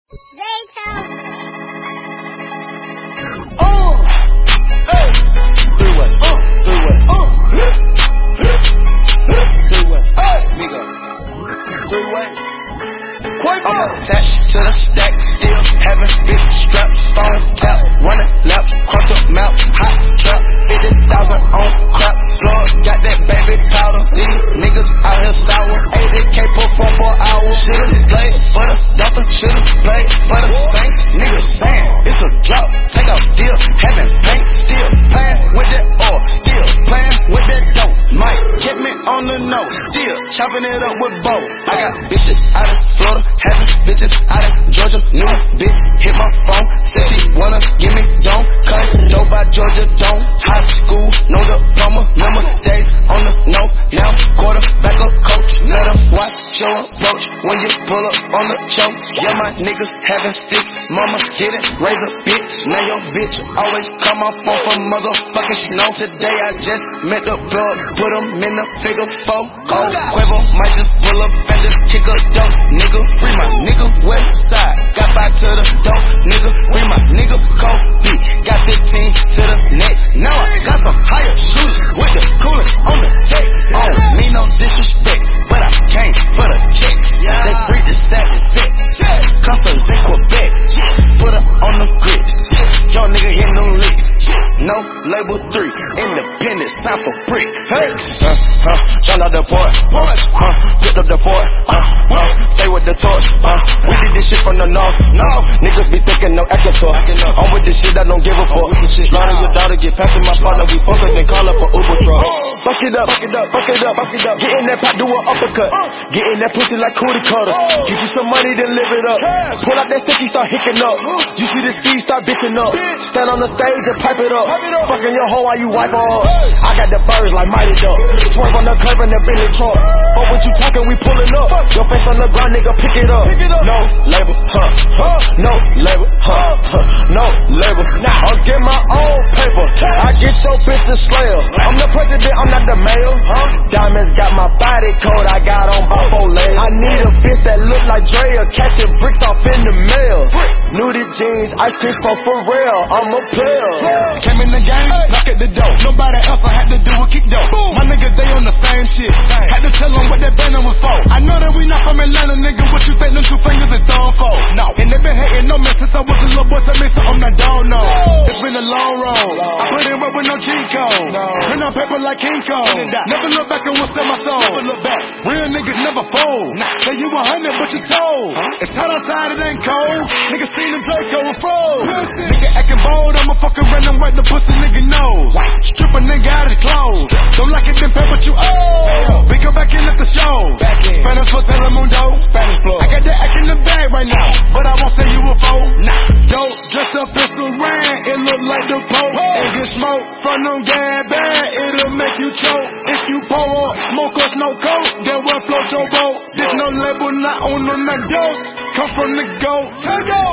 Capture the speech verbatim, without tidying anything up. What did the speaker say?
Uh, hey, three-way, uh, three-way, uh, three-way, hey, Migo, three-way. I'm attached to the stack, still having big straps, phone tap, running laps, crunch up mouth, hot trap, fifty thousand on crap, floor, got that baby powder, these niggas out here sour, eighty K per phone for an hour, should've played for the Dolphins, should've played for the Saints, niggas saying it's a drop, take out still, having paint, still playing with that oil, still playing with that dope, might get me on the nose, still chopping it up with bow, I got bitches out of Florida, having bitches out of Georgia, new bitch hit my phone, said she wanna give me dome, cut dope by Georgia Dome, high school, no diploma, number days on the north, now quarterback or coach, better watch your approach when you pull up on the choke, yeah my niggas having sticks, mama didn't raise a bitch, now your bitch always call my phone for motherfucking snow, today I just met the plug, put him in the figure four, oh Quavo might just pull up and just kick a dope, nigga, free my nigga, west side, got back to the dope, nigga, free my nigga, cold beat, got fifteen to the neck, now I got some higher shoes with the coolest on the text, oh, me no disrespect, but I came for the checks, yeah. They breed the savage set, customs in Quebec, put her on the grits, young nigga hitting them licks, no label three, independent, sign for bricks, hey. uh, uh, Shut out the port, uh, uh, picked up the fort, uh, uh, stay with the torch, uh, we did this shit from the north, no, niggas be thinking no Ecuador, I'm with this shit I don't give a fuck, slaughter your daughter, get past my partner, we fuck her, then call up for Uber truck, fuck it up, fuck it up, fuck it up, fuck it up, get in that pot, do an uppercut, get in that pussy like cootie cutters, get you some money, then live it up, pull out that sticky, start hicking up, you see the ski, start bitching up, stand on the stage and pipe it up, fucking your hoe while you wipe her up, I got the birds like Mighty Duck, swerve on the curb in the Billy truck, fuck what you talking, we pulling up, your face on the ground, nigga, pick it up, no label, huh, huh, no label, huh, huh, no label, nah, I'll get my own paper, I get your bitch a slayer, I'm the president, I'm not the mayor, huh, diamonds got my body code, I got on by four layers, I need a bitch that look like Drea, catching bricks off in the mail, nudie jeans, ice cream from Pharrell, I'm a player, came in the game, knock at the door, nobody else I had to do a kick dough, my nigga they on the same shit, had to tell them what that banner was for, I know that we not from Atlanta, nigga, what you think them two fingers is thumb for, no, and they been hating on me since I was a little boy, tell me something I don't know, it's been a long road, I put in work with no G code, print on paper like King Cole, never look back and what's in my soul, never look back, real niggas never fold, say you a hundred but you told, it's hot outside it ain't cold, niggas seen the Draco and froze, nigga acting bold, I'ma fucking run and wipe the pussy nigga nose, strip a nigga out his clothes, don't like it then pay what you owe, we come back in at the show, Spanish for Telemundo, Spanish floor, I got that act in the bag right now, but I won't say you a foe, nah, yo, dressed up in Saran, it look like the Pope, and get smoke from them gas bag, it'll make you choke, if you pour up, smoke us no coke, then we'll float your boat, there's no label, not on no not dose, come from the goat,